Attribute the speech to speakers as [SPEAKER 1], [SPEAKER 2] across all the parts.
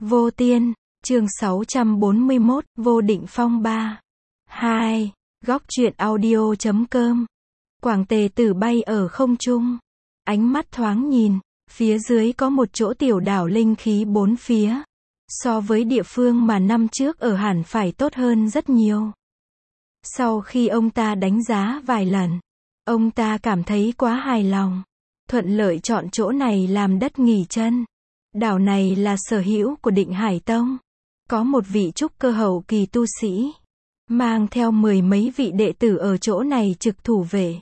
[SPEAKER 1] Vô Tiên, chương 641, Vô Định Phong 3. 2. Góc truyện audio.com. Quảng Tề Tử bay ở không trung. Ánh mắt thoáng nhìn, phía dưới có một chỗ tiểu đảo linh khí bốn phía. So với địa phương mà năm trước ở hẳn phải tốt hơn rất nhiều. Sau khi ông ta đánh giá vài lần, ông ta cảm thấy quá hài lòng. Thuận lợi chọn chỗ này làm đất nghỉ chân. Đảo này là sở hữu của Định Hải Tông. Có một vị trúc cơ hậu kỳ tu sĩ, mang theo 10 mấy vị đệ tử ở chỗ này trực thủ vệ.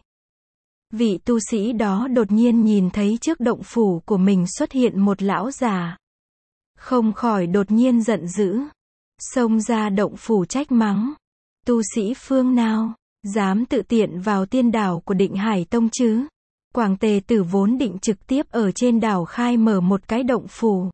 [SPEAKER 1] Vị tu sĩ đó đột nhiên nhìn thấy trước động phủ của mình xuất hiện một lão già. Không khỏi đột nhiên giận dữ. Xông ra động phủ trách mắng. Tu sĩ phương nào, dám tự tiện vào tiên đảo của Định Hải Tông chứ? Quảng Tề Tử vốn định trực tiếp ở trên đảo khai mở một cái động phủ.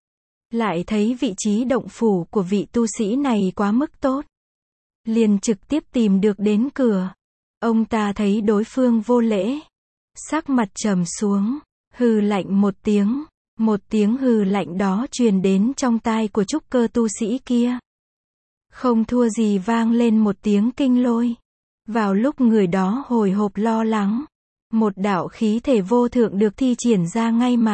[SPEAKER 1] Lại thấy vị trí động phủ của vị tu sĩ này quá mức tốt. Liền trực tiếp tìm được đến cửa. Ông ta thấy đối phương vô lễ. Sắc mặt trầm xuống, hừ lạnh một tiếng. Một tiếng hừ lạnh đó truyền đến trong tai của trúc cơ tu sĩ kia. Không thua gì vang lên một tiếng kinh lôi. Vào lúc người đó hồi hộp lo lắng, một đạo khí thể vô thượng được thi triển ra ngay mặt.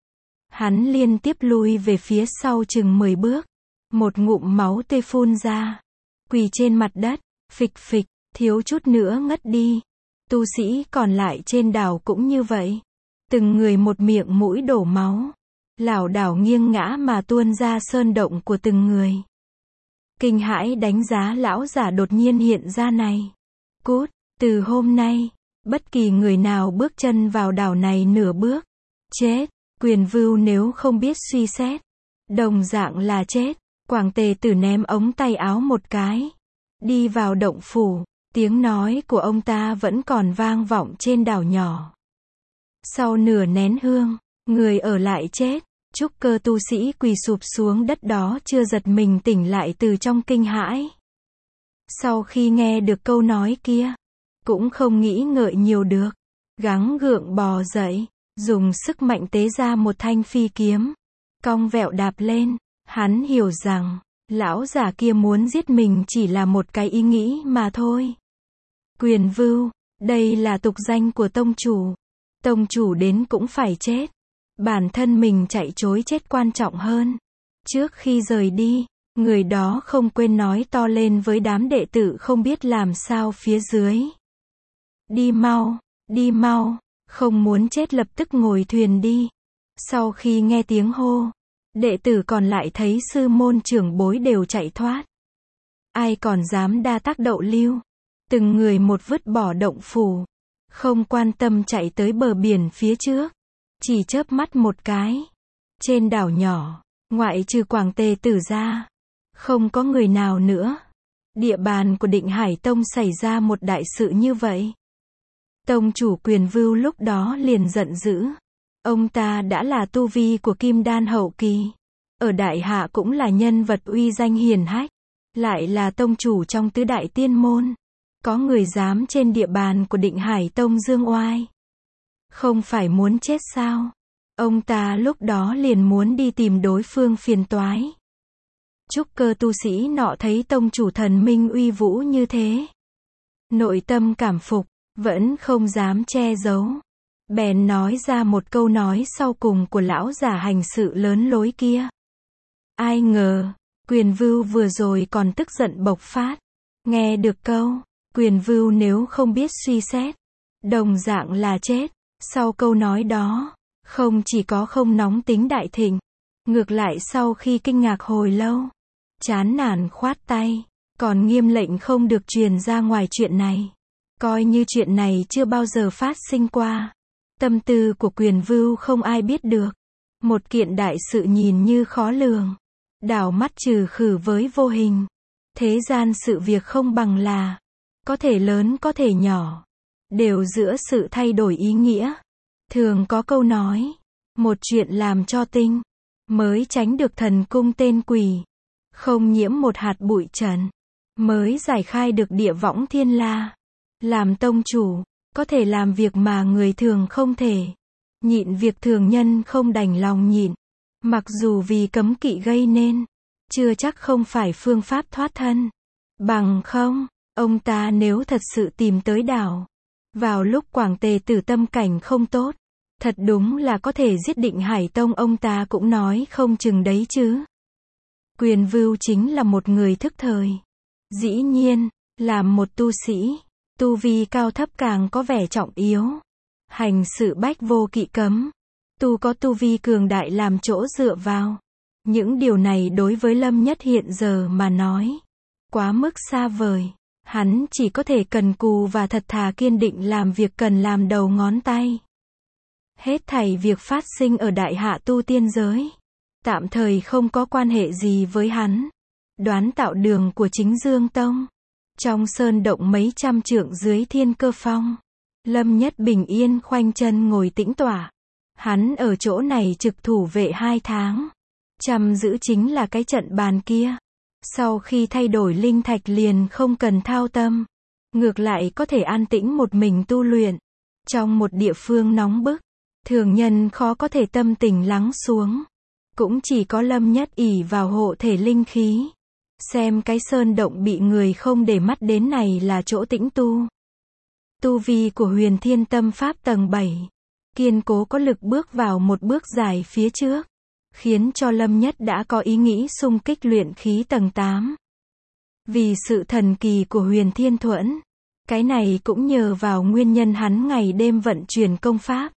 [SPEAKER 1] Hắn liên tiếp lui về phía sau chừng 10 bước. Một ngụm máu tươi phun ra. Quỳ trên mặt đất, phịch phịch, thiếu chút nữa ngất đi. Tu sĩ còn lại trên đảo cũng như vậy. Từng người một miệng mũi đổ máu. Lảo đảo nghiêng ngã mà tuôn ra sơn động của từng người. Kinh hãi đánh giá lão giả đột nhiên hiện ra này. Cút, từ hôm nay, bất kỳ người nào bước chân vào đảo này nửa bước, chết. Quyền Vưu nếu không biết suy xét, đồng dạng là chết. Quảng Tề Tử ném ống tay áo một cái, đi vào động phủ. Tiếng nói của ông ta vẫn còn vang vọng trên đảo nhỏ. Sau nửa nén hương, người ở lại chết. Trúc cơ tu sĩ quỳ sụp xuống đất đó chưa giật mình tỉnh lại từ trong kinh hãi. Sau khi nghe được câu nói kia, cũng không nghĩ ngợi nhiều được. Gắng gượng bò dậy, dùng sức mạnh tế ra một thanh phi kiếm. Cong vẹo đạp lên, hắn hiểu rằng, lão già kia muốn giết mình chỉ là một cái ý nghĩ mà thôi. Quyền Vưu, đây là tục danh của tông chủ. Tông chủ đến cũng phải chết. Bản thân mình chạy trối chết quan trọng hơn. Trước khi rời đi, người đó không quên nói to lên với đám đệ tử không biết làm sao phía dưới. Đi mau, không muốn chết lập tức ngồi thuyền đi. Sau khi nghe tiếng hô, đệ tử còn lại thấy sư môn trưởng bối đều chạy thoát. Ai còn dám đa tác đậu lưu. Từng người một vứt bỏ động phủ. Không quan tâm chạy tới bờ biển phía trước. Chỉ chớp mắt một cái. Trên đảo nhỏ, ngoại trừ Quảng Tề Tử ra, không có người nào nữa. Địa bàn của Định Hải Tông xảy ra một đại sự như vậy. Tông chủ Quyền Vưu lúc đó liền giận dữ. Ông ta đã là tu vi của Kim Đan hậu kỳ. Ở Đại Hạ cũng là nhân vật uy danh hiển hách. Lại là tông chủ trong tứ đại tiên môn. Có người dám trên địa bàn của Định Hải Tông dương oai. Không phải muốn chết sao? Ông ta lúc đó liền muốn đi tìm đối phương phiền toái. Trúc cơ tu sĩ nọ thấy tông chủ thần minh uy vũ như thế. Nội tâm cảm phục, vẫn không dám che giấu. Bèn nói ra một câu nói sau cùng của lão giả hành sự lớn lối kia. Ai ngờ, Quyền Vưu vừa rồi còn tức giận bộc phát. Nghe được câu, Quyền Vưu nếu không biết suy xét, đồng dạng là chết. Sau câu nói đó, không chỉ có không nóng tính đại thịnh, ngược lại sau khi kinh ngạc hồi lâu, chán nản khoát tay, còn nghiêm lệnh không được truyền ra ngoài chuyện này. Coi như chuyện này chưa bao giờ phát sinh qua. Tâm tư của Quyền Vưu không ai biết được. Một kiện đại sự nhìn như khó lường. Đảo mắt trừ khử với vô hình. Thế gian sự việc không bằng là, có thể lớn có thể nhỏ, đều giữa sự thay đổi ý nghĩa. Thường có câu nói, một chuyện làm cho tinh, mới tránh được thần cung tên quỷ. Không nhiễm một hạt bụi trần, mới giải khai được địa võng thiên la. Làm tông chủ, có thể làm việc mà người thường không thể. Nhịn việc thường nhân không đành lòng nhịn. Mặc dù vì cấm kỵ gây nên, chưa chắc không phải phương pháp thoát thân. Bằng không, ông ta nếu thật sự tìm tới đảo, vào lúc Quảng Tề Tử tâm cảnh không tốt, thật đúng là có thể giết Định Hải Tông, ông ta cũng nói không chừng đấy chứ. Quyền Vưu chính là một người thức thời. Dĩ nhiên, làm một tu sĩ, tu vi cao thấp càng có vẻ trọng yếu. Hành sự bách vô kỵ cấm. Tu có tu vi cường đại làm chỗ dựa vào. Những điều này đối với Lâm Nhất hiện giờ mà nói, quá mức xa vời. Hắn chỉ có thể cần cù và thật thà kiên định làm việc cần làm đầu ngón tay. Hết thảy việc phát sinh ở Đại Hạ tu tiên giới, tạm thời không có quan hệ gì với hắn. Đoán tạo đường của Chính Dương Tông. Trong sơn động mấy trăm trượng dưới Thiên Cơ Phong, Lâm Nhất bình yên khoanh chân ngồi tĩnh tọa. Hắn ở chỗ này trực thủ vệ 2 tháng. Chăm giữ chính là cái trận bàn kia. Sau khi thay đổi linh thạch liền không cần thao tâm. Ngược lại có thể an tĩnh một mình tu luyện. Trong một địa phương nóng bức, thường nhân khó có thể tâm tình lắng xuống. Cũng chỉ có Lâm Nhất ỷ vào hộ thể linh khí. Xem cái sơn động bị người không để mắt đến này là chỗ tĩnh tu. Tu vi của Huyền Thiên Tâm Pháp tầng 7. Kiên cố có lực bước vào một bước dài phía trước. Khiến cho Lâm Nhất đã có ý nghĩ xung kích luyện khí tầng 8. Vì sự thần kỳ của Huyền Thiên Thuẫn. Cái này cũng nhờ vào nguyên nhân hắn ngày đêm vận chuyển công pháp.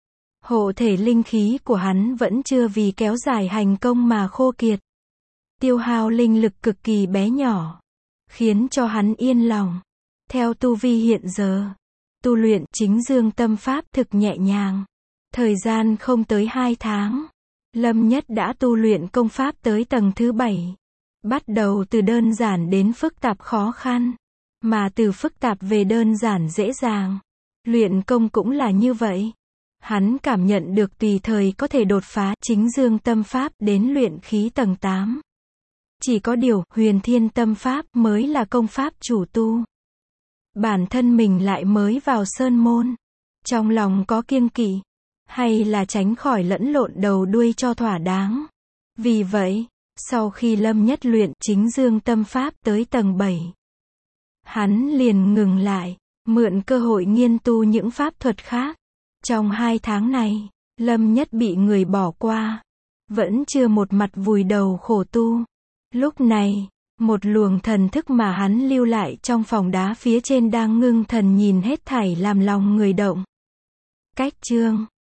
[SPEAKER 1] Hộ thể linh khí của hắn vẫn chưa vì kéo dài hành công mà khô kiệt. Tiêu hao linh lực cực kỳ bé nhỏ. Khiến cho hắn yên lòng. Theo tu vi hiện giờ, tu luyện Chính Dương Tâm Pháp thực nhẹ nhàng. Thời gian không tới 2 tháng. Lâm Nhất đã tu luyện công pháp tới tầng thứ 7. Bắt đầu từ đơn giản đến phức tạp khó khăn. Mà từ phức tạp về đơn giản dễ dàng. Luyện công cũng là như vậy. Hắn cảm nhận được tùy thời có thể đột phá Chính Dương Tâm Pháp đến luyện khí tầng 8. Chỉ có điều, Huyền Thiên Tâm Pháp mới là công pháp chủ tu. Bản thân mình lại mới vào sơn môn. Trong lòng có kiêng kỵ. Hay là tránh khỏi lẫn lộn đầu đuôi cho thỏa đáng. Vì vậy, sau khi Lâm Nhất luyện Chính Dương Tâm Pháp tới tầng 7, hắn liền ngừng lại, mượn cơ hội nghiên tu những pháp thuật khác. Trong 2 tháng này, Lâm Nhất bị người bỏ qua. Vẫn chưa một mặt vùi đầu khổ tu. Lúc này, một luồng thần thức mà hắn lưu lại trong phòng đá phía trên đang ngưng thần nhìn hết thảy làm lòng người động. Cách chương